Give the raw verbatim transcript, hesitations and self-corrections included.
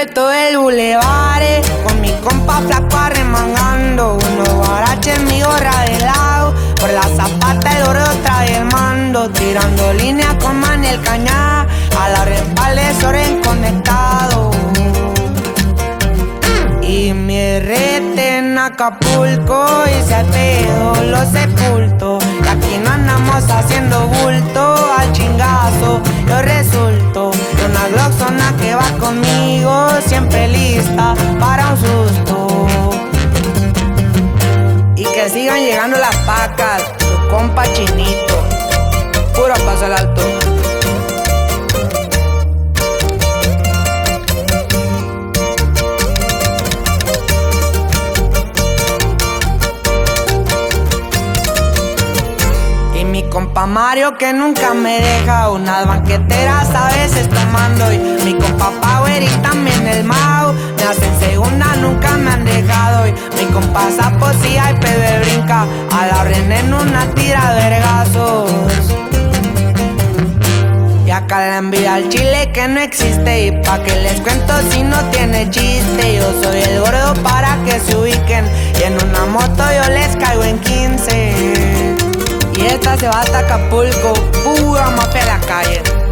suelto del bulevar, eh, con mi compa flaco arremangando. Unos guaraches, mi gorra de lado, por la zapata el gordo trae el mando. Tirando línea con Maniel Cañá, a la respalde Soren conectado. Y mi rete en Acapulco, y si al pedo lo sepulto. Y aquí no andamos haciendo bulto, al chingazo yo resulto de una gloxona que va conmigo, siempre lista para un susto. Y que sigan llegando las pacas, tu compa Chinito, puro paso al alto. Mi compa Mario que nunca me deja, unas banqueteras a veces tomando. Y mi compa Power y también el Mau, me hacen segunda, nunca me han dejado. Y mi compa Sapo si hay pedo brinca, a la René en una tira vergazos. Y acá la envidia al chile que no existe, y pa' que les cuento si no tiene chiste. Yo soy el gordo para que se ubiquen, y en una moto yo les caigo en quince. Y esta se va hasta Acapulco, pura mafia a la calle.